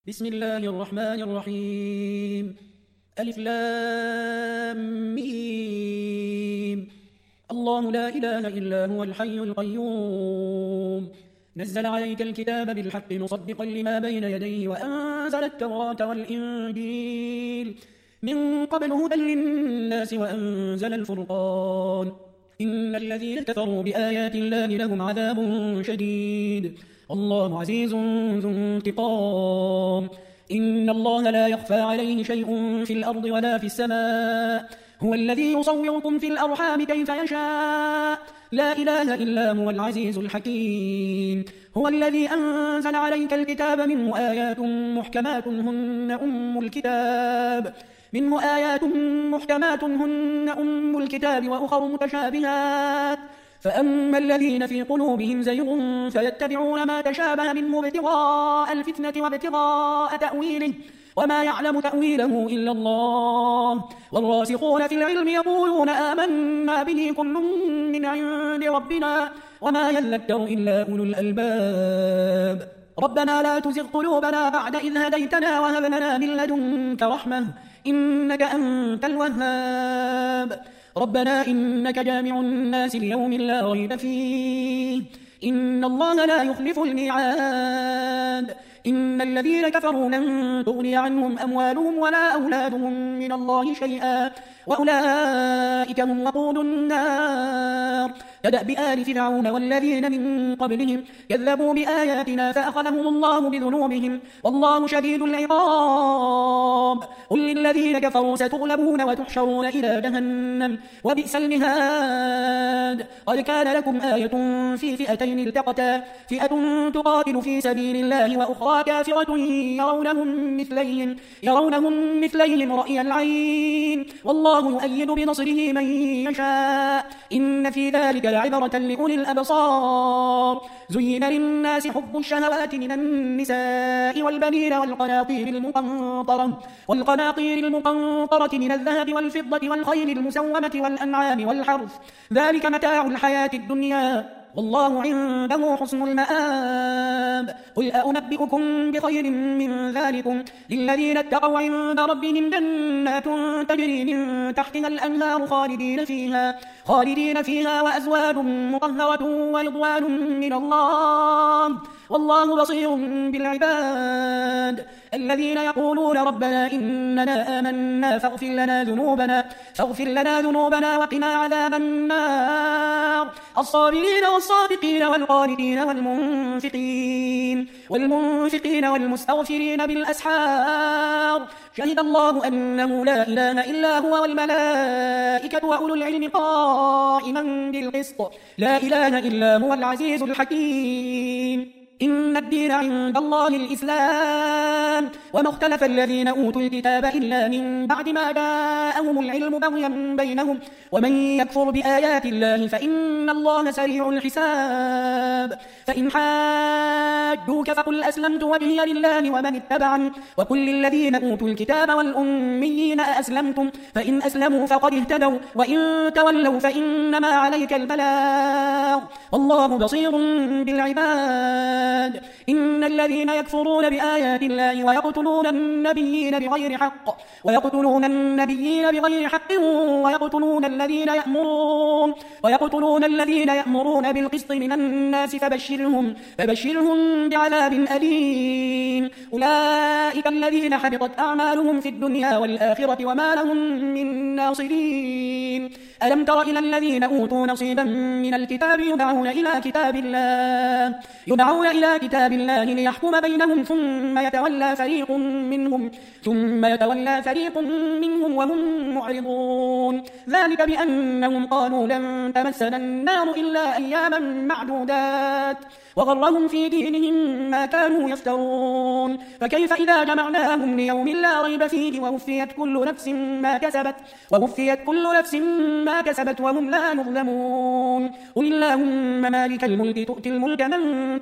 بسم الله الرحمن الرحيم. ألف لام ميم. الله لا إله إلا هو الحي القيوم. نزل عليك الكتاب بالحق مصدقا لما بين يديه وأنزل التوراة والإنجيل من قبل هدى للناس وأنزل الفرقان. إن الذين كفروا بآيات الله لهم عذاب شديد والله عزيز ذو انتقام. إن الله لا يخفى عليه شيء في الأرض ولا في السماء. هو الذي يصوركم في الأرحام كيف يشاء. لا إله إلا هو العزيز الحكيم. هو الذي أنزل عليك الكتاب منه آيات محكمات هن أم الكتاب وأخر متشابهات. فأما الذين في قلوبهم زيغ فيتبعون ما تشابه منه ابتغاء الفتنة وابتغاء تأويله وما يعلم تأويله إلا الله. والراسخون في العلم يقولون آمنا به كل من عند ربنا وما يذكر إلا أولو الألباب. ربنا لا تزغ قلوبنا بعد إذ هديتنا وهب لنا من لدنك رحمة إنك أنت الوهاب. ربنا إنك جامع الناس ليوم لا ريب فيه إن الله لا يخلف الميعاد. إن الذين كفروا لن تغني عنهم أموالهم ولا أولادهم من الله شيئا وأولئك هم وقود النار. كدأب آل فرعون والذين من قبلهم كذبوا بآياتنا فأخذهم الله بذنوبهم والله شديد العقاب. قل للذين كفروا ستغلبون وتحشرون إلى جهنم وبئس المهاد. قد كان لكم آية في فئتين التقتا فئة تقاتل في سبيل الله وأخرى كافرة يرونهم مثليهم رأي العين والله يؤيد بنصره من يشاء إن في ذلك لعبرة لأولي الأبصار. زين للناس حب الشهوات من النساء والبنين والقناطير المقنطرة من الذهب والفضة والخيل المسومة والأنعام والحرث ذلك متاع الحياة الدنيا والله عنده حسن المآب. قل أنبئكم بخير من ذلكم للذين اتقوا عند ربهم جنات تجري من تحتها الأنهار خالدين فيها وأزواج مطهرة ورضوان من الله والله بصير بالعباد. الذين يقولون ربنا إننا آمنا فاغفر لنا ذنوبنا وقنا عذاب النار. الصابرين والصادقين والقانتين والمنفقين والمستغفرين بالأسحار. شهد الله أنه لا إله إلا هو والملائكة وأولو العلم قائما بالقسط لا إله إلا هو العزيز الحكيم. إن الدين عند الله الإسلام وما اختلف الذين أوتوا الكتاب إلا من بعد ما جاءهم العلم بغيا بينهم ومن يكفر بآيات الله فإن الله سريع الحساب. فإن حاجوك فقل أسلمت وجهي لله ومن اتبعني وقل للذين أوتوا الكتاب والأميين أأسلمتم فإن أسلموا فقد اهتدوا وإن تولوا فإنما عليك البلاغ والله بصير بالعباد. إن الذين يكفرون بآيات الله ويقتلون النبيين بغير حق ويقتلون الذين يأمرون بالقسط من الناس فبشرهم بعذاب أليم. أولئك الذين حبطت أعمالهم في الدنيا والآخرة وما لهم من ناصرين. ألم تر إلى الذين أوتوا نصيبا من الكتاب يدعون إلى كتاب الله ليحكم بينهم ثم يتولى فريق منهم وهم معرضون. ذلك بأنهم قالوا لن تمسنا النار إلا أياما معدودات وغرهم في دينهم ما كانوا يفترون. فكيف إذا جمعناهم ليوم لا ريب فيه ووفيت كل نفس ما كسبت وهم لا يظلمون. قل اللهم مالك الملك تؤتي الملك من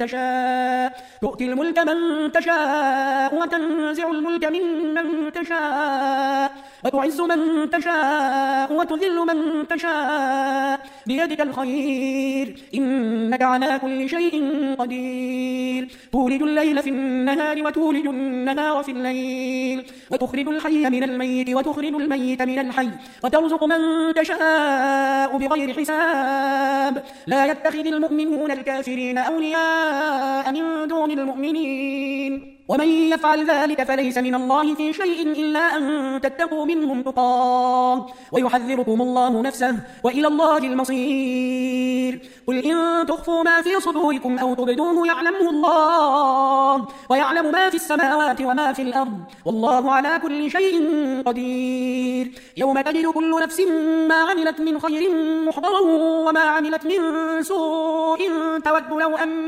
تشاء وتنزع الملك ممن تشاء وتعز من تشاء وتذل من تشاء بيدك الخير إنك على كل شيء قدير تولج الليل في النهار وتولج النهار في الليل وتخرج الحي من الميت وتخرج الميت من الحي وترزق من تشاء بغير حساب لا يتخذ المؤمنون الكافرين أولياء من دون المؤمنين ومن يفعل ذلك فليس من الله في شيء إلا أن تتقوا منهم تقاه ويحذركم الله نفسه وإلى الله المصير قل إن تخفوا ما في صدوركم أو تبدوه يعلمه الله ويعلم ما في السماوات وما في الأرض والله على كل شيء قدير يوم تجد كل نفس ما عملت من خير محضرا وما عملت من سوء تود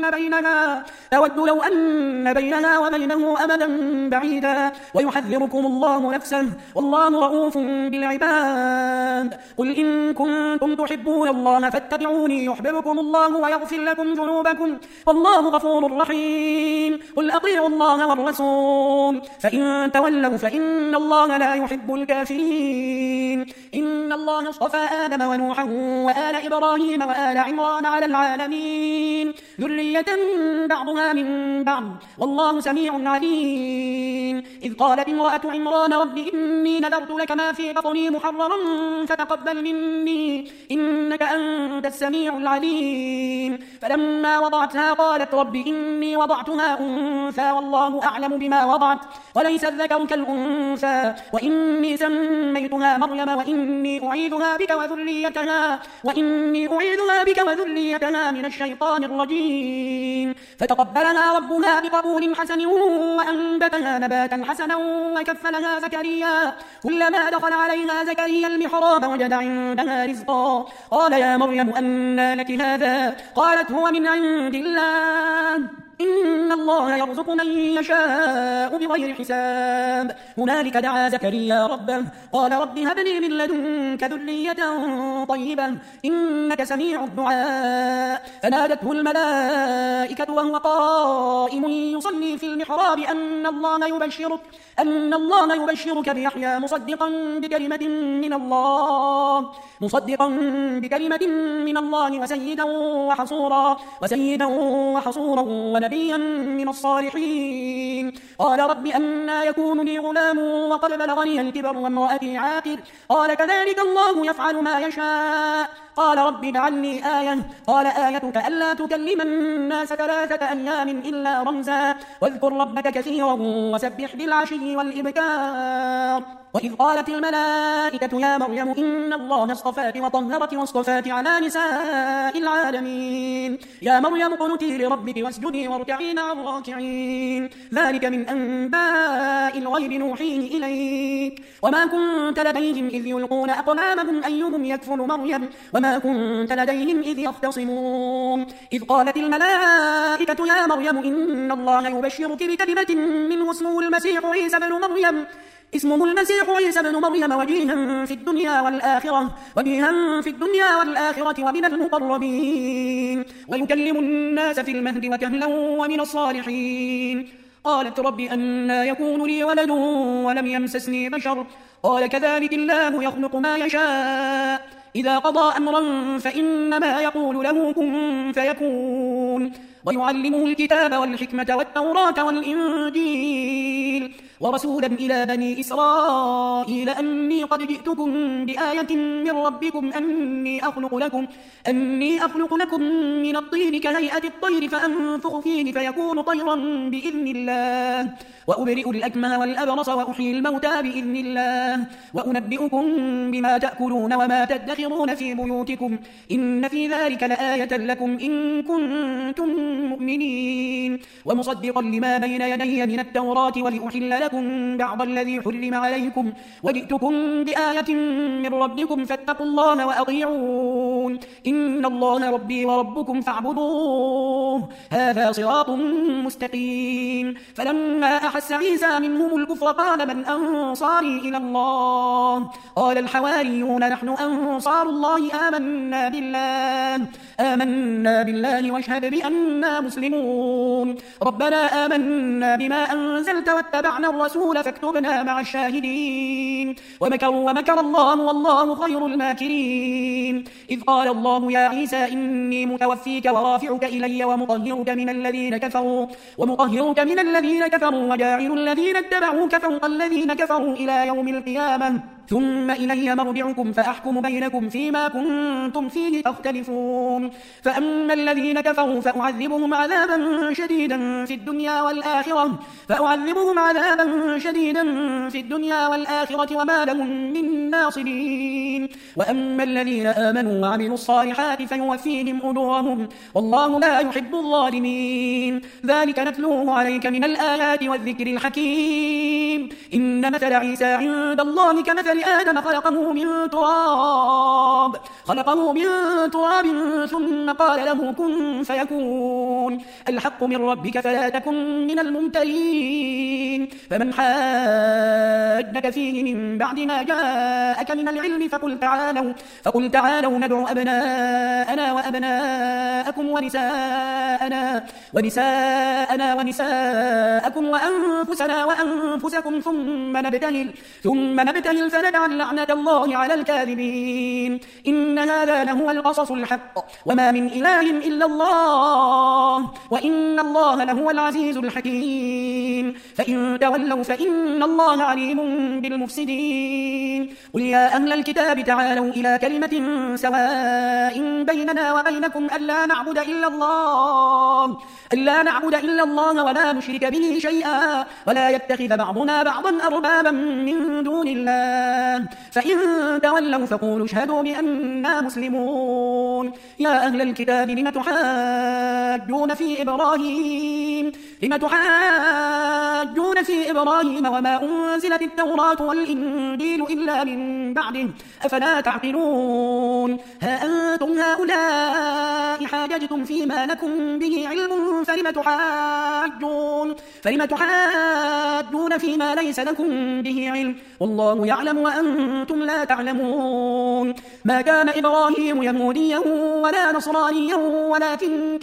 لو أن بينها وبينه أمدا بعيدا ويحذركم الله نفسه والله رؤوف بالعباد قل إن كنتم تحبون الله فاتبعوني يحببكم الله ويغفر لكم ذنوبكم والله غفور رحيم قل أطيعوا الله والرسول فإن تولوا فإن الله لا يحب الكافرين إن الله اصطفى آدم ونوحا وآل إبراهيم وآل عمران على العالمين ذرية بعضها من بعض والله سميع عليم إذ قالت امرأة عمران رب إني نذرت لك ما في بطني محررا فتقبل مني إنك أنت السميع العليم فلما وضعتها قالت رب إني وضعتها أنثى والله أعلم بما وضعت وليس الذكر كالأنثى وإني سميتها مريم وإني أعيذها بك وذريتها من الشيطان الرجيم فتقبلها ربها بقبول حسن وأنبتها نباتا حسنا وكفلها زكريا كلما دخل عليها زكريا المحراب وجد عندها رزقا قال يا مريم أنى لك هذا قالت هو من عند الله إن الله يرزق من يشاء بغير حساب هنالك دعا زكريا ربه قال رب هب لي من لدنك ذرية طيبة إنك سميع الدعاء فنادته الملائكة وهو قائم يصلي في المحراب أن الله يبشرك بيحيى مصدقا بكلمة من الله وسيدا وحصورا ونبيا من الصالحين قال رب أنى يكون لي غلام وقد بلغني الكبر وامرأتي عاقر قال كذلك الله يفعل ما يشاء قال رب اجعل لي آية قال آيتك ألا تكلم الناس 3 أيام إلا رمزا واذكر ربك كثيرا وسبح بالعشي والإبكار وإذ قالت الملائكة يا مريم إن الله اصطفاك وطهرك واصطفاك على نساء العالمين يا مريم اقنتي لربك واسجدي واركعي مع الراكعين ذلك من أنباء الغيب نوحيه إليك وما كنت لديهم إذ يلقون أقلامهم أيهم يكفل مريم وما كنت لديهم إذ يختصمون إذ قالت الملائكة يا مريم إن الله يبشرك بكلمة منه اسمه المسيح عيسى بن مريم وجيها في الدنيا والآخرة ومن المقربين ويكلم الناس في المهد وكهلا ومن الصالحين قالت رب أنى يكون لي ولد ولم يمسسني بشر قال كذلك الله يخلق ما يشاء إذا قضى أمرا فإنما يقول له كن فيكون ويعلمه الكتاب والحكمة والتوراة والإنجيل ورسولا إلى بني إسرائيل أني قد جئتكم بآية من ربكم أني أخلق لكم من الطين كهيئة الطير فأنفخ فيه فيكون طيرا بإذن الله وأبرئ الأكمه والأبرص وأحيي الموتى بإذن الله وأنبئكم بما تأكلون وما تدخرون في بيوتكم إن في ذلك لآية لكم إن كنتم مؤمنين ومصدقا لما بين يدي من التوراة ولأحل لكم بعض الذي حرم عليكم وجئتكم بآية من ربكم فاتقوا الله وأطيعون إن الله ربي وربكم فاعبدوه هذا صراط مستقيم فلما أحس عيسى منهم الكفر قال من أنصاري إلى الله قال الحواريون نحن أنصار الله آمنا بالله واشهد بأننا مسلمون ربنا آمنا بما أنزلت واتبعنا الرسول فاكتبنا مع الشاهدين ومكروا ومكر الله والله خير الماكرين إذ قال الله يا عيسى إني متوفيك ورافعك إلي ومطهرك من الذين كفروا وجاعل الذين اتبعوك فوق الذين كفروا إلى يوم القيامة ثم إلي مرجعكم فأحكم بينكم فيما كنتم فيه تختلفون فأما الذين كفروا فأعذبهم عذابا شديدا في الدنيا والآخرة وما لهم من ناصرين وأما الذين آمنوا وعملوا الصالحات فيوفيهم أجورهم والله لا يحب الظالمين ذلك نتلوه عليك من الآيات والذكر الحكيم إن مثل عيسى عند الله كمثل آدم خلقه من تراب ثم قال له كن فيكون الحق من ربك فلا تكن من الممترين فمن حاجك فيه من بعد ما جاءك من العلم فقل تعالوا ندعو أبناءنا وأبناءكم ونساءنا ونساءكم وأنفسنا وأنفسكم ثم نبتهل فنجعل لعنة الله على الكاذبين إن هذا لهو القصص الحق وما من إله إلا الله وإن الله لهو العزيز الحكيم فإن تولوا فإن الله عليم بالمفسدين قل يا أهل الكتاب تعالوا إلى كلمة سواء بيننا وبينكم ألا نعبد إلا الله ولا نشرك به شيئا ولا يتخذ بعضنا بعضا أربابا من دون الله فإن تولوا فقولوا اشهدوا بأننا مسلمون يا أهل الكتاب لم تحاجون في إبراهيم وما أنزلت التوراة والإنجيل إلا من بعده أفلا تعقلون ها أنتم هؤلاء حاججتم فيما لكم به علم فلم تحاجون فيما ليس لكم به علم والله يعلم وأنتم لا تعلمون ما كان إبراهيم يهوديا ولا نصرانيا ولكن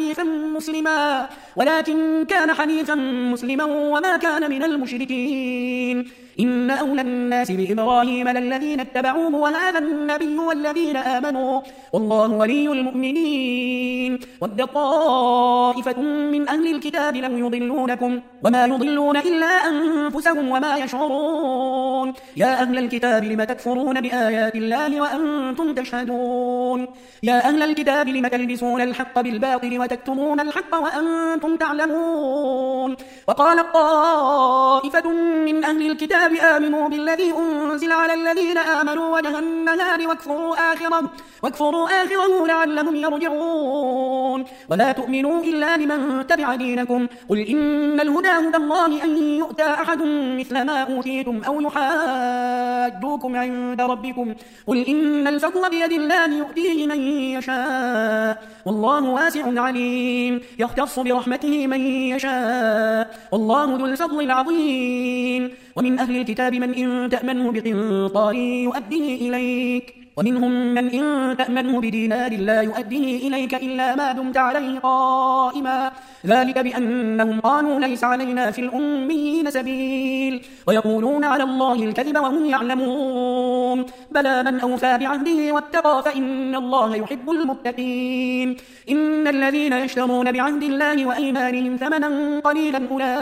كان حنيفا مسلما وما كان من المشركين إن أولى الناس بإبراهيم للذين اتبعوه وهذا النبي والذين آمنوا والله ولي المؤمنين ود طائفة من أهل الكتاب لو يضلونكم وما يضلون إلا أنفسهم وما يشعرون يا أهل الكتاب لم تكفرون بآيات الله وأنتم تشهدون يا أهل الكتاب لم تلبسون الحق بالباطل وتكتمون الحق وأنتم تعلمون وقال طائفة من أهل الكتاب آمنوا بالذي أنزل على الذين آمنوا وجه النهار واكفروا آخره لعلهم يرجعون ولا تؤمنوا إلا لمن تبع دينكم قل إن الهدى هدى الله أن يؤتى أحد مثل ما أوتيتم أو يحاجوكم عند ربكم قل إن الفضل بيد الله يؤتيه من يشاء والله واسع عليم يختص برحمته من يشاء والله ذو الفضل العظيم ومن أهل الكتاب من إن تأمنه بقنطار يؤديه إليك ومنهم من إن تأمنه بدينار لا يؤديه إليك إلا ما دمت عليه قائما ذلك بأنهم قالوا ليس علينا في الأميين سبيل ويقولون على الله الكذب وهم يعلمون بلى من أوفى بعهده واتقى فإن الله يحب المتقين إن الذين يشترون بعهد الله وأيمانهم ثمنا قليلا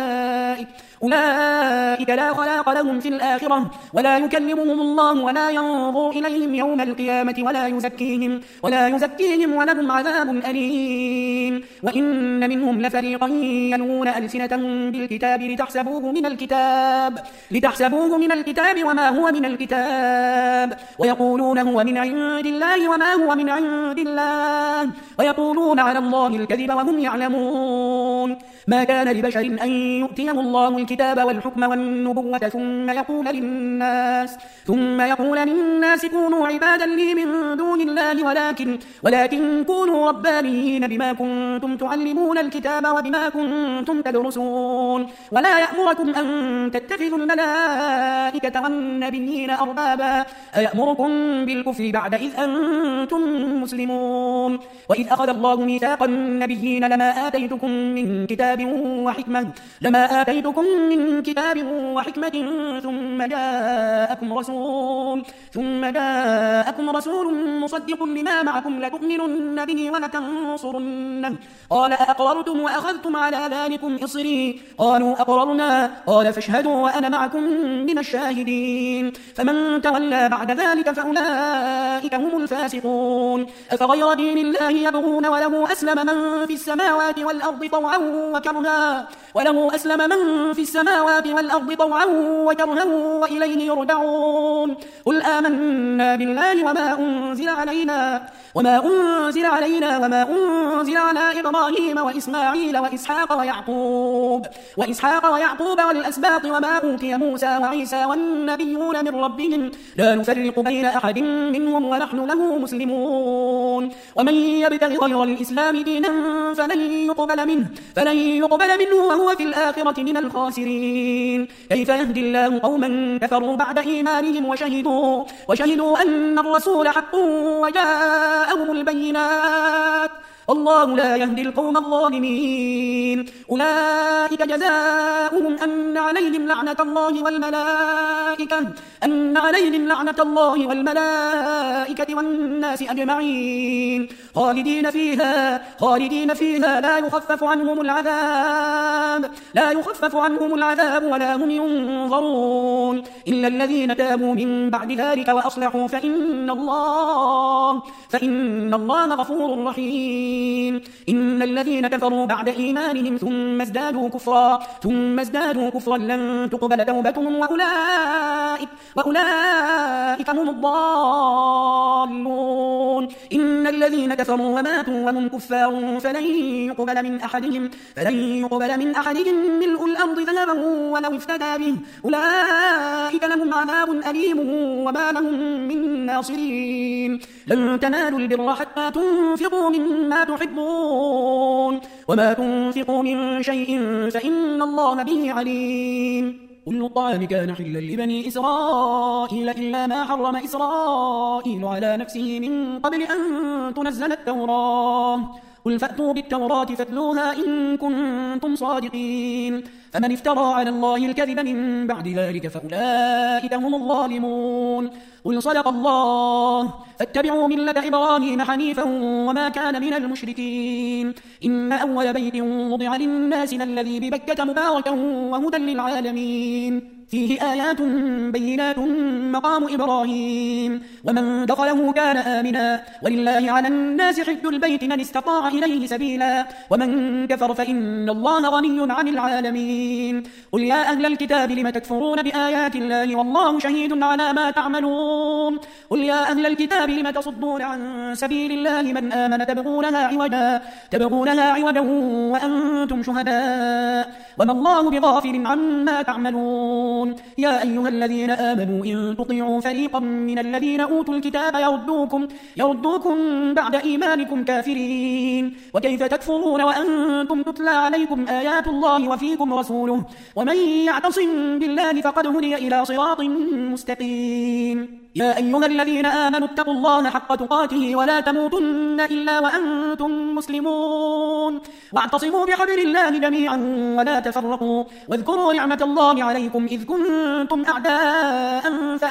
أولئك لا خلاق لهم في الآخرة ولا يكلمهم الله ولا ينظر إليهم يوم القيامة ولا يزكيهم ولهم عذاب أليم وإن منهم لفريقا يلوون ألسنتهم بالكتاب لتحسبوه من الكتاب وما هو من الكتاب ويقولون هو من عند الله وما هو من عند الله ويقولون على الله الكذب وهم يعلمون ما كان لبشر أن يؤتيه الله الكتاب والحكم والنبوة ثم يقول للناس كونوا عبادا أندادا لي من دون الله ولكن كونوا ربانيين بما كنتم تعلمون الكتاب وبما كنتم تدرسون ولا يأمركم أن تتخذوا الملائكة والنبيين أربابا أيأمركم بالكفر بعد إذ أنتم مسلمون وإذ أخذ الله ميثاق النبيين لما آتيتكم من كتاب وحكمة ثم جاءكم رسول مصدق لما معكم لتؤمنن به ولتنصرنه قال أأقررتم وأخذتم على ذلكم إصري قالوا أقررنا قال فاشهدوا وأنا معكم من الشاهدين فمن تولى بعد ذلك فأولئك هم الفاسقون أفغير دين الله يبغون وله أسلم من في السماوات والأرض طوعا وكرها وإليه يرجعون قل آمنا بالله وما أنزل علينا وما أنزل على إبراهيم وإسماعيل وإسحاق ويعقوب والأسباط وما أوتي موسى وعيسى والنبيون من ربهم لا نفرق بين أحد منهم ونحن له مسلمون ومن يبتغ غير الإسلام دينا فلن يقبل منه وهو في الآخرة من الخاسرين كيف يهدي الله قوما كفروا بعد إيمانهم وشهدوا أن الرسول حق وجاءهم البينات الله لا يهدي القوم الظالمين أولئك جزاؤهم أن عليهم لعنة الله والملائكة والناس أجمعين خالدين فيها لا يخفف عنهم العذاب ولا هم ينظرون إلا الذين تابوا من بعد ذلك وأصلحوا فإن الله غفور رحيم إن الذين كفروا بعد إيمانهم ثم ازدادوا كفرا لن تقبل توبتهم وأولئك هم الضالون إن الذين كفروا وماتوا وهم كفار فلن يقبل من أحدهم ملء الأرض ذهبا ولو افتدى به أولئك لهم عذاب أليم وما لهم من ناصرين لن تنالوا البر حتى تنفقوا مما تحبون وما تنفقوا من شيء فإن الله به عليم كل الطعام كان حلا لبني إسرائيل إلا ما حرم إسرائيل على نفسه من قبل أن تنزل التوراة قل فأتوا بالتوراة فاتلوها إن كنتم صادقين فمن افترى على الله الكذب من بعد ذلك فأولئك هم الظالمون قل صدق الله فاتبعوا ملة إبراهيم حنيفا وما كان من المشركين إن أول بيت وضع للناس الذي ببكة مباركا وهدى للعالمين فيه آيات بينات مقام إبراهيم ومن دخله كان آمنا ولله على الناس حج البيت من استطاع إليه سبيلا ومن كفر فإن الله غني عن العالمين قل يا أهل الكتاب لم تكفرون بآيات الله والله شهيد على ما تعملون قل يا أهل الكتاب لم تصدون عن سبيل الله من آمن تبغونها عوجا وأنتم شهداء وما الله بغافل عما تعملون يا أيها الذين آمنوا إن تطيعوا فريقا من الذين أوتوا الكتاب يردوكم بعد إيمانكم كافرين وكيف تكفرون وأنتم تتلى عليكم آيات الله وفيكم رسوله ومن يعتصم بالله فقد هدي إلى صراط مستقيم يا أيها الذين آمنوا اتقوا الله حق تقاته ولا تموتن إلا وأنتم مسلمون واعتصموا بحبل الله جميعا ولا تفرقوا واذكروا نعمة الله عليكم إذ كنتم أعداء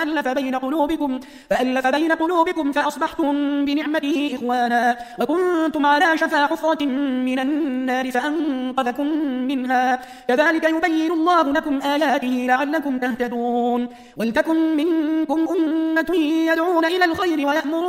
فألف بين قلوبكم فأصبحتم بنعمته إخوانا وكنتم على شفا حفرة من النار فأنقذكم منها كذلك يبين الله لكم آياته لعلكم تهتدون ولتكن منكم أمة يدعون إلى الخير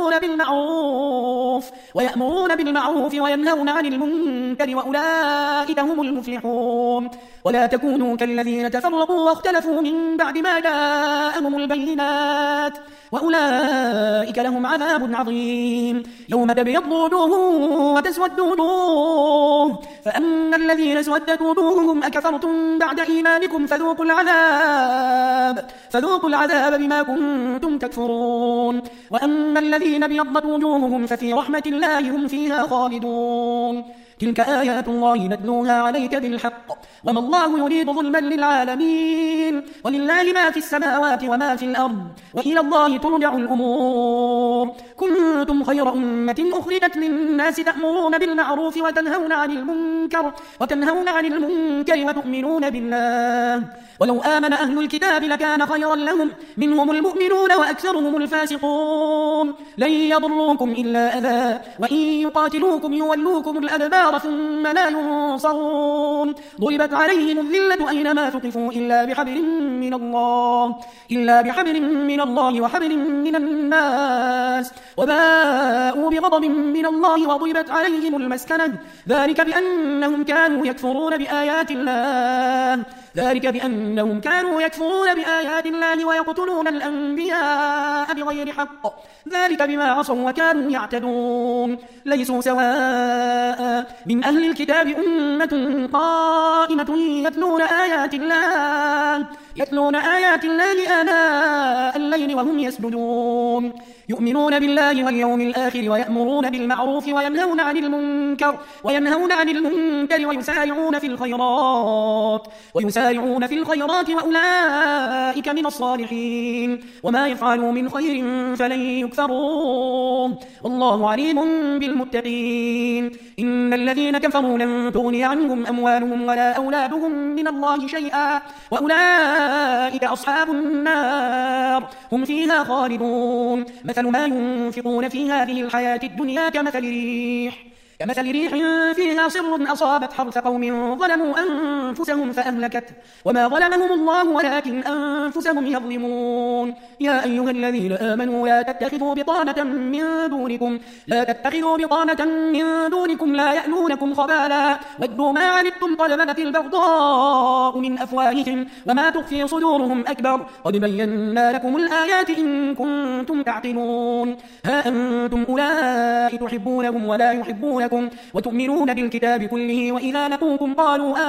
ويأمرون بالمعروف وينهون عن المنكر وأولئك هم المفلحون ولا تكونوا كالذين تفرقوا واختلفوا من بعد ما جاءهم البينات وأولئك لهم عذاب عظيم يوم تبيض وجوه وتسود وجوه فأما الذين اسودت وجوههم أكفرتم بعد إيمانكم فذوقوا العذاب بما كنتم تكفرون وأما الذين ابيضت وجوههم ففي رحمة الله هم فيها خالدون تلك آيات الله نتلوها عليك بالحق وما الله يريد ظلما للعالمين ولله ما في السماوات وما في الأرض وإلى الله ترجع الأمور كنتم خير أمة أخرجت للناس تأمرون بالمعروف وتنهون عن المنكر وتؤمنون بالله ولو آمن أهل الكتاب لكان خيرا لهم منهم المؤمنون وأكثرهم الفاسقون لن يضروكم إلا أذى وإن يقاتلوكم يولوكم الأدبار ثم لا ينصرون ضربت عليهم الذلة أينما ثقفوا إلا بحبل من الله وحبل من الناس وباءوا بغضب من الله وضربت عليهم المسكنة ذلك بأنهم كانوا يكفرون بآيات الله ويقتلون الأنبياء بغير حق ذلك بما عصوا وكانوا يعتدون ليسوا سواء من أهل الكتاب أمة قائمة يتلون آيات الله آناء الليل وهم يسجدون يؤمنون بالله واليوم الآخر ويأمرون بالمعروف وينهون عن المنكر ويسارعون في الخيرات وأولئك من الصالحين وما يفعلوا من خير فلن يكفروه والله عليم بالمتقين إن الذين كفروا لن تغني عنهم أموالهم ولا أولادهم من الله شيئا وأولئك أصحاب النار هم فيها خالدون مثل ما ينفقون في هذه الحياة الدنيا كمثل ريح فيها صر أصابت حرث قوم ظلموا أنفسهم فأهلكته وما ظلمهم الله ولكن أنفسهم يظلمون يا أيها الذين آمنوا لا تتخذوا بطانة من دونكم لا يألونكم خبالا ودوا ما عنتم قد بدت البغضاء من أفواههم وما تخفي صدورهم أكبر قد بينا لكم الآيات إن كنتم تعقلون ها أنتم أولئك تحبونهم ولا يحبونكم وتؤمنون بالكتاب كله وإذا لقوكم قالوا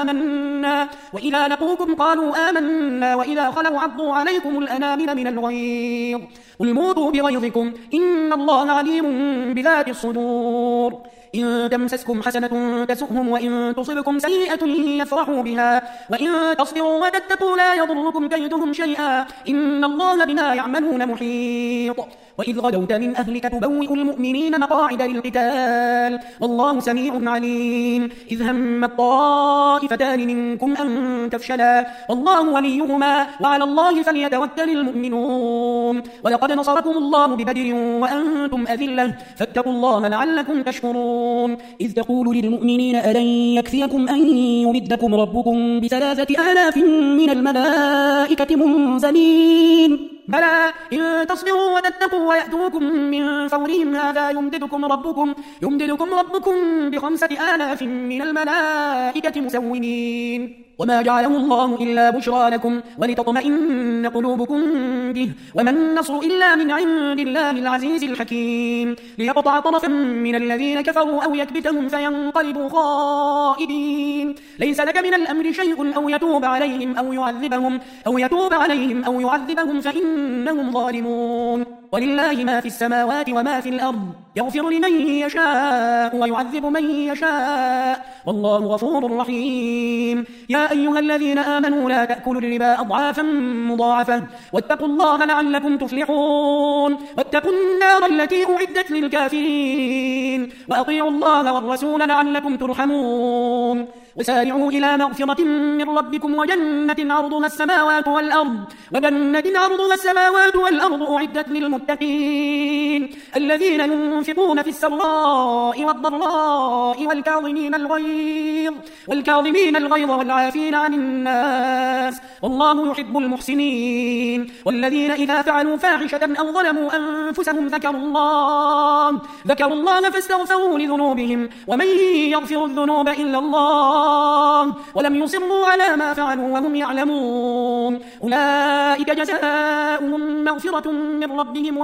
آمنا وإذا خلوا عضوا عليكم الأنامل من الغيظ قل موتوا بغيظكم إن الله عليم بذات الصدور إن تمسسكم حسنة تسؤهم وإن تصبكم سيئة يفرحوا بها وإن تصبروا وتتقوا لا يضركم كيدهم شيئا إن الله بما يعملون محيط وإذ غدوت من أهلك تبوئ المؤمنين مقاعد للقتال والله سميع عليم إذ هم الطائفتان منكم أن تفشلا والله وليهما وعلى الله فليتوكل المؤمنون ولقد نصركم الله ببدر وأنتم أذلة فاتقوا الله لعلكم تشكرون إذ تقول للمؤمنين ألن يكفيكم أن يمدكم ربكم ب3,000 من الملائكة منزلين بلى إن تصبروا وتتقوا ويأتوكم من فورهم هذا يمددكم ربكم ب5,000 من الملائكة مسومين وما جعله الله إلا بشرى لكم ولتطمئن قلوبكم به وما النصر إلا من عند الله العزيز الحكيم ليقطع طرفا من الذين كفروا أو يكبتهم فينقلبوا خائبين ليس لك من الأمر شيء أو يتوب عليهم أو يعذبهم فإنهم ظالمون ولله ما في السماوات وما في الأرض يغفر لمن يشاء ويعذب من يشاء والله غفور رحيم يا أيها الذين آمنوا لا تأكلوا الربا أضعافا مضاعفة واتقوا الله لعلكم تفلحون واتقوا النار التي أعدت للكافرين وأطيعوا الله والرسول لعلكم ترحمون وسارعوا إلى مغفرة من ربكم وجنة عرضها السماوات والأرض أعدت للمتقين الذين ينفقون في السراء والضراء والكاظمين الغيظ والعافين عن الناس والله يحب المحسنين والذين إذا فعلوا فاحشة أو ظلموا أنفسهم ذكروا الله فاستغفروا لذنوبهم ومن يغفر الذنوب إلا الله الله ولم يصروا على ما فعلوا وهم يعلمون أولئك جزاؤهم مغفرة من ربهم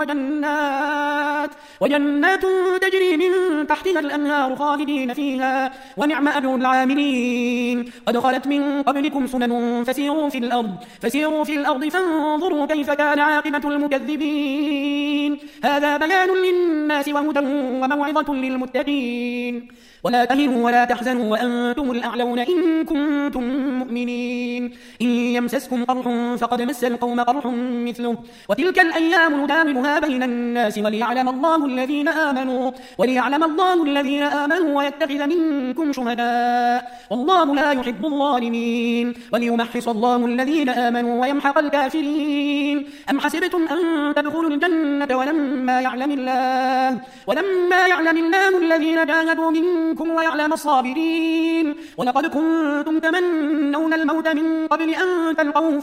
وجنات تجري من تحتها الأنهار خالدين فيها ونعم أجر العاملين قد خلت من قبلكم سنن فسيروا في الأرض فانظروا كيف كان عاقبة المكذبين هذا بيان للناس وهدى وموعظة للمتقين ولا تهنوا ولا تحزنوا وأنتم الأعلون إن كنتم مؤمنين إن يمسسكم قرح فقد مس القوم قرح مثله وتلك الأيام نداولها بين الناس وليعلم الله الذين آمنوا ويتخذ منكم شهداء والله لا يحب الظالمين وليمحص الله الذين آمنوا ويمحق الكافرين أم حسبتم أن تدخلوا الجنة ولما يعلم الله الذين جاهدوا منكم ويعلم الصابرين ولقد كنتم تمنون الموت من قبل أن تلقوه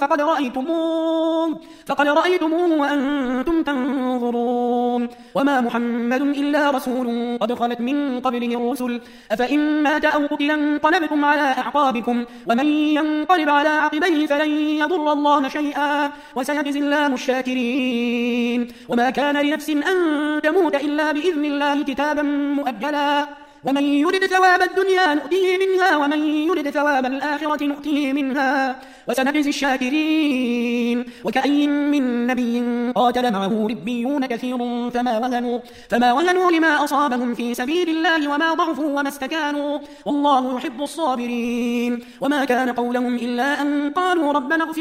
فقد رأيتموه وأنتم تنظرون وما محمد إلا رسول قد خلت من قبله الرسل أفإن مات أو قتل انقلبتم على أعقابكم ومن ينقلب على عقبيه فلن يضر الله شيئا وسيجزي الله الشاكرين وما كان لنفس أن تموت إلا بإذن الله كتابا مؤجلا ومن يرد ثواب الدنيا نؤتيه منها ومن يرد ثواب الآخرة نؤتيه منها وسنجزي الشاكرين وكأي من نبي قاتل معه ربيون كثير فما وهنوا لما أصابهم في سبيل الله وما ضعفوا وما استكانوا والله يحب الصابرين وما كان قولهم إلا أن قالوا ربنا اغفر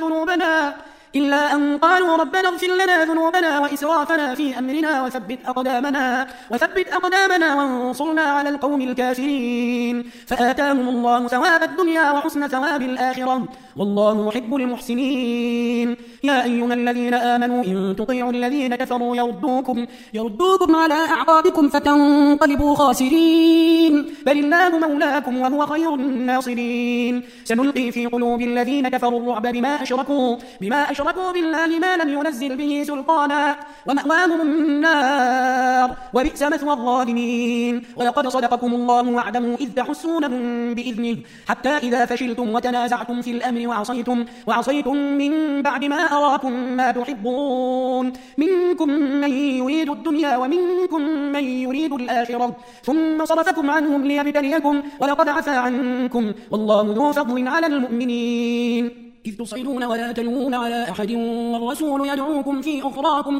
لنا ذنوبنا وإسرافنا في أمرنا وثبت أقدامنا وانصرنا على القوم الكافرين فآتاهم الله ثواب الدنيا وحسن ثواب الآخرة والله يحب المحسنين يا أيها الذين آمنوا إن تطيعوا الذين كفروا يردوكم على أعقابكم فتنقلبوا خاسرين بل الله مولاكم وهو خير الناصرين سنلقي في قلوب الذين كفروا الرعب بما أشركوا بالله ما لم ينزل به سلطانا ومأواهم النار وبئس مثوى الظالمين ولقد صدقكم الله وعده إذ تحسونهم بإذنه حتى إذا فشلتم وتنازعتم في الأمر وعصيتم من بعد ما أراكم ما تحبون منكم من يريد الدنيا ومنكم من يريد الآخرة ثم صرفكم عنهم ليبتليكم ولقد عفا عنكم والله ذو فضل على المؤمنين إذ تصعدون ولا تلوون على أحد والرسول يدعوكم في أخراكم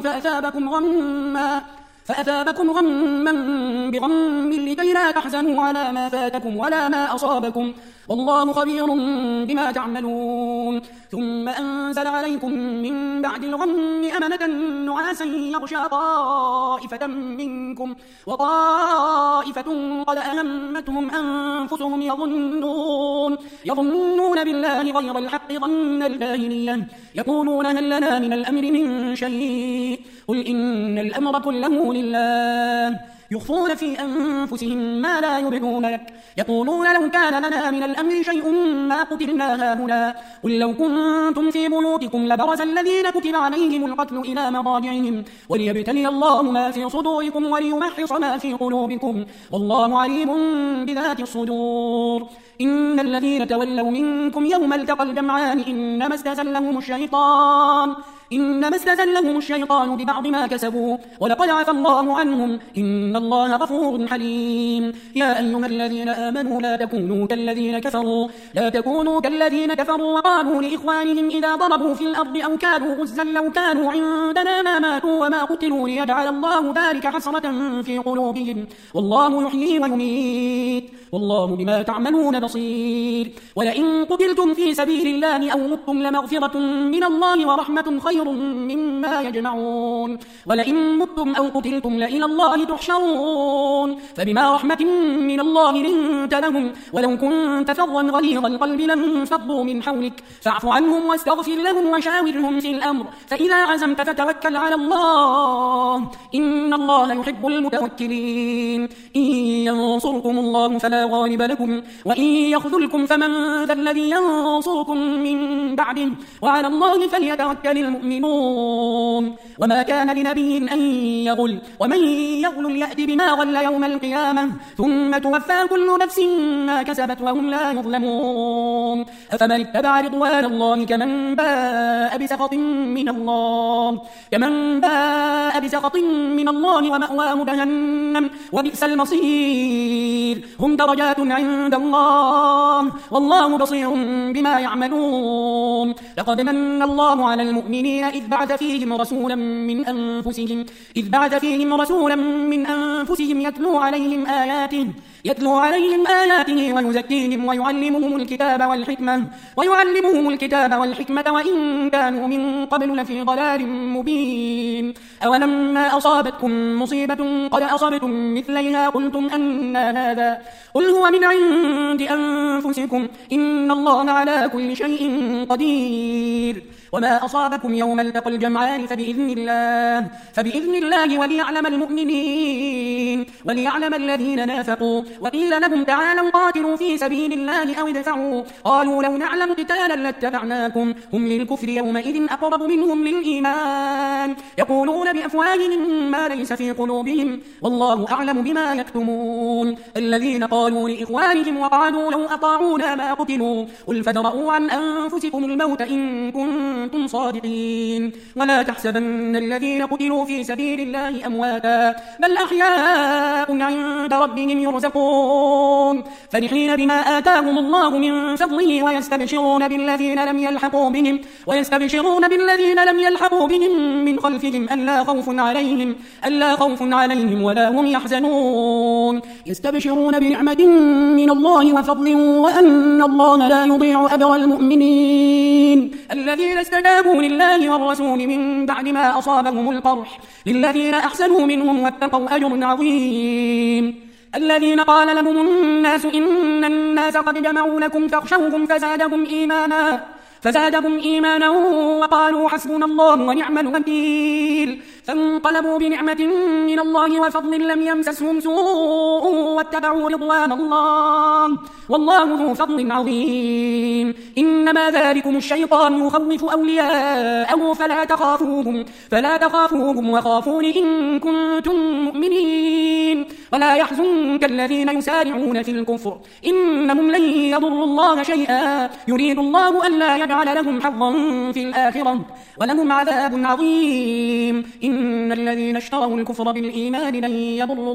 فأثابكم غما بغم لكي لا تحزنوا على ما فاتكم ولا ما أصابكم والله خبير بما تعملون ثم أنزل عليكم من بعد الغم أمنة نعاسا يغشى طائفة منكم وطائفة قد أهمتهم أنفسهم يظنون بالله غير الحق ظن الجاهلية يقولون هل لنا من الأمر من شيء قل إن الأمر كله لله يخفون في أنفسهم ما لا يبدون لك يقولون لو كان لنا من الأمر شيء ما قتلنا هاهنا قل لو كنتم في بيوتكم لبرز الذين كتب عليهم القتل إلى مضاجعهم وليبتلي الله ما في صدوركم وليمحص ما في قلوبكم والله عليم بذات الصدور إن الذين تولوا منكم يوم التقى الجمعان إنما استزلهم الشيطان ببعض ما كسبوا ولقد عفى الله عنهم إن الله غفور حليم يا أيها الذين آمنوا لا تكونوا كالذين كفروا وقالوا لإخوانهم إذا ضربوا في الأرض أو كانوا غزا لو كانوا عندنا ما ماتوا وما قتلوا ليجعل الله ذلك حسرة في قلوبهم والله يحيي ويميت والله بما تعملون بصير ولئن قتلتم في سبيل الله أو متم لمغفرة من الله ورحمة خير مما يجمعون ولئن متم أو قتلتم لإلى الله تحشرون فبما رحمة من الله لنت لهم ولو كنت فظا غليظ القلب لانفضوا من حولك فاعف عنهم واستغفر لهم وشاورهم في الأمر فإذا عزمت فتوكل على الله إن الله يحب المتوكلين إن ينصركم الله فلا غالب لكم وإن يخذلكم فمن ذا الذي ينصركم من بعده وعلى الله فليتوكل المؤمنون يؤمنون وما كان لنبي أن يغل ومن يغل يأتي بما غل يوم القيامة ثم توفى كل نفس ما كسبت وهم لا يظلمون أفمن اتبع رضوان الله كمن باء بسخط من الله ومأواه جهنم وبئس المصير هم درجات عند الله والله بصير بما يعملون لقد من الله على المؤمنين إذ بعث فيهم رسولا من أنفسهم يتلو عليهم آياته ويزكيهم ويعلمهم الكتاب والحكمة وإن كانوا من قبل لفي ضلال مبين أولما أصابتكم مصيبة قد أصبتم مثليها قلتم أنى هذا قل هو من عند أنفسكم إن الله على كل شيء قدير وما أصابكم يوم التقى الجمعان فبإذن الله وليعلم الذين نافقوا وقيل لهم تعالوا قاتلوا في سبيل الله أو ادفعوا قالوا لو نعلم قتالا لاتبعناكم هم للكفر يومئذ أقرب منهم للإيمان يقولون بأفواههم ما ليس في قلوبهم والله أعلم بما يكتمون الذين قالوا لإخوانهم وقعدوا لو أطاعونا ما قتلوا قل فادرءوا عن أنفسكم الموت إن كنتم صادقين ولا تحسبن الذين قتلوا في سبيل الله أمواتا بل أحياء عند ربهم يرزقون فرحين بما آتاهم الله من فضله ويستبشرون بالذين لم يلحقوا بهم من خلفهم ألا خوف عليهم ولا هم يحزنون يستبشرون بنعمة من الله وفضل وأن الله لا يضيع أجر المؤمنين الذين استجابوا لله والرسول من بعد ما أصابهم القرح للذين أحسنوا منهم واتقوا أجر عظيم الذين قال لهم الناس إن الناس قد جمعوا لكم فاخشوهم فزادهم إيمانا وقالوا حسبنا الله ونعم الوكيل فانقلبوا بنعمة من الله وفضل لم يمسسهم سوء واتبعوا رضوان الله والله ذو فضل عظيم إنما ذلكم الشيطان يخوف أولياءه فلا تخافوهم وخافون إن كنتم مؤمنين ولا يحزنك الذين يسارعون في الكفر إنهم لن يضروا الله شيئا يريد الله ألا يجعل لهم حظا في الآخرة ولهم عذاب عظيم إن الذين اشتروا الكفر بالإيمان لن يضروا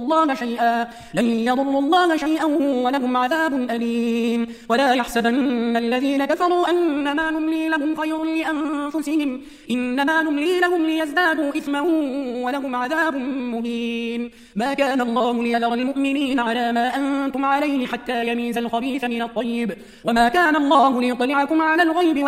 الله شيئا ولهم عذاب أليم ولا يحسبن الذين كفروا أنما نملي لهم خير لأنفسهم إنما نملي لهم ليزدادوا إثما ولهم عذاب مهين ما كان الله ليذر المؤمنين على ما أنتم عليه حتى يميز الخبيث من الطيب وما كان الله ليطلعكم على الغيب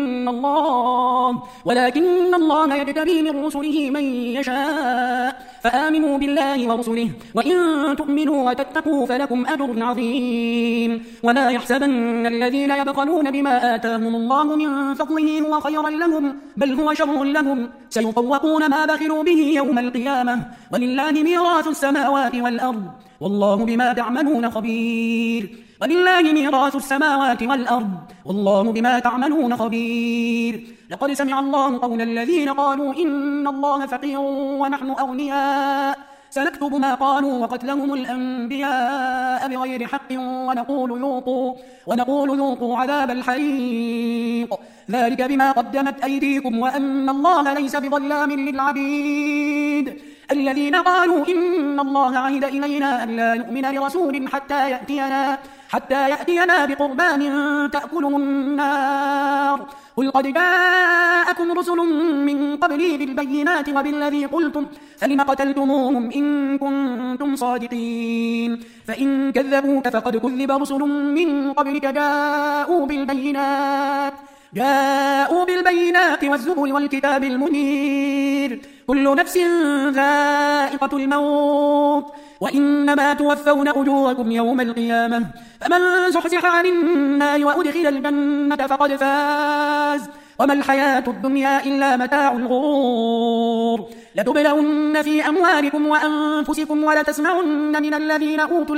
ولكن الله يجتبي من رسله من يشاء فآمنوا بالله ورسله وإن تؤمنوا وتتقوا فلكم أجر عظيم ولا يحسبن الذين يبخلون بما آتاهم الله من فضله هو خيرا لهم بل هو شر لهم سيطوقون ما بخلوا به يوم القيامة ولله ميراث السماوات والأرض والله بما تعملون خبير لقد سمع الله قول الذين قالوا إن الله فقير ونحن أغنياء سنكتب ما قالوا وقتلهم الأنبياء بغير حق ونقول ذوقوا عذاب الحريق ذلك بما قدمت أيديكم وأن الله ليس بظلام للعبيد الذين قالوا إن الله عهد إلينا أن لا نؤمن لرسول حتى يأتينا بقربان تأكله النار قل قد جاءكم رسل من قبلي بالبينات وبالذي قلتم فلم قتلتموهم إن كنتم صادقين فإن كذبوك فقد كذب رسل من قبلك جاءوا بالبينات والزبر والكتاب المنير كل نفس ذائقة الموت وإنما توفون أجوركم يوم القيامة فمن زحزح عن النار وأدخل الجنة فقد فاز وما الحياة الدنيا إلا متاع الغرور لتبلون في أموالكم وأنفسكم ولتسمعن من الذين أوتوا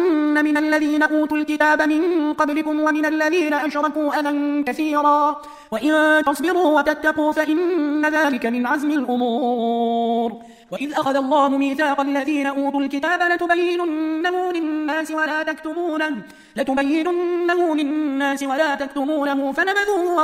الكتاب من قبلكم ومن الذين أشركوا أذى كثيرا وإن تصبروا وتتقوا فإن ذلك من عزم الأمور. وإذ أخذ الله ميثاق الذين أوتوا الكتاب لتبيننه للناس ولا تكتمونه فنبذوه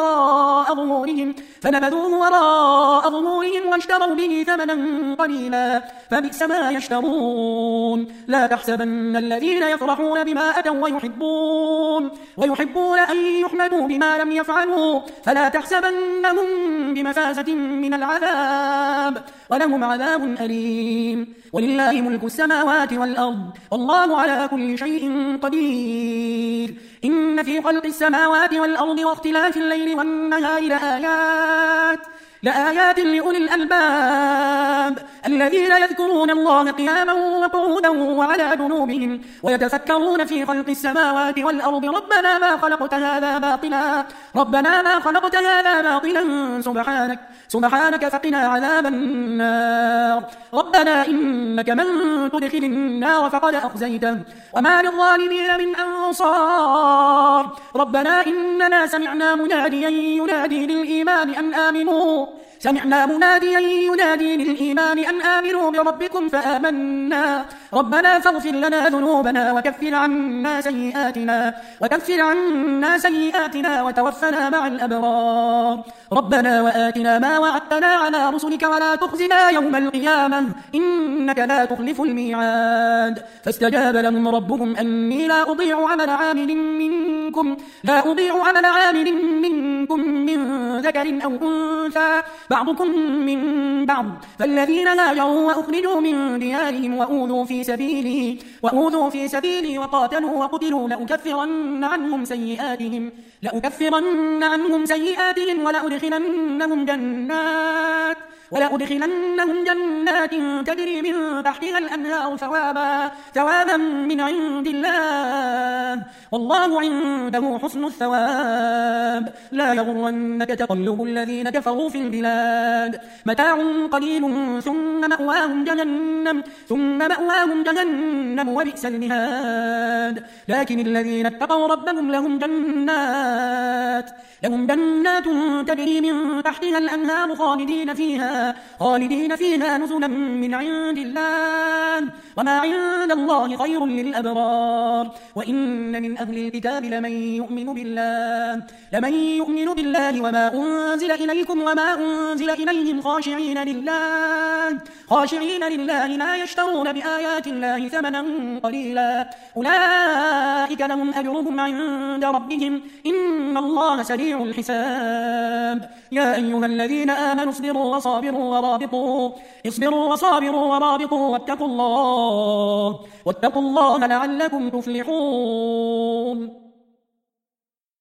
وراء ظهورهم واشتروا به ثمنا قليلا فبئس ما يشترون. لا تحسبن الذين يفرحون بما أتوا ويحبون أن يحمدوا بما لم يفعلوا فلا تحسبنهم بمفازة من العذاب ولهم عذاب أليم. ولله ملك السماوات والأرض والله على كل شيء قدير. إن في خلق السماوات والأرض واختلاف الليل والنهار لآيات لأولي الألباب الذين يذكرون الله قياما وقعودا وعلى جنوبهم ويتفكرون في خلق السماوات والأرض ربنا ما خلقت هذا باطلا سبحانك فقنا عذاب النار. ربنا إنك من تدخل النار فقد أخزيته وما للظالمين من أنصار. ربنا إننا سمعنا مناديا ينادي للإيمان أن آمنوا بربكم فآمنا. ربنا فاغفر لنا ذنوبنا وكفر عنا سيئاتنا وتوفنا مع الأبرار. ربنا وآتنا ما وعدتنا على رسلك ولا تخزنا يوم القيامة إنك لا تخلف الميعاد. فاستجاب لهم ربهم أني لا أضيع عمل عامل منكم من ذكر أو أنثى بعضكم من بعض فالذين هاجروا وأخرجوا من ديارهم وأوذوا في سبيلي وقاتلوا وقتلوا لأكفرن عنهم سيئاتهم ولأدخلنهم جنات تجري من تحتها الأنهار ثوابا من عند الله والله عنده حسن الثواب. لا يغرنك تقلب الذين كفروا في البلاد متاع قليل ثم مأواهم جهنم وبئس المهاد. لكن الذين اتقوا ربهم لهم جنات تجري من تحتها الأنهار خالدين فيها نزلا من عند الله وما عند الله خير للأبرار. وإن من أهل الكتاب لمن يؤمن بالله وما أنزل إليكم وما أنزل إليهم خاشعين لله لا يشترون بآيات الله ثمنا قليلا أولئك لهم أجرهم عند ربهم إن الله سريع الحساب. يا أيها الذين آمنوا اصبروا وصابروا ورابطوا واتقوا الله لعلكم تفلحون.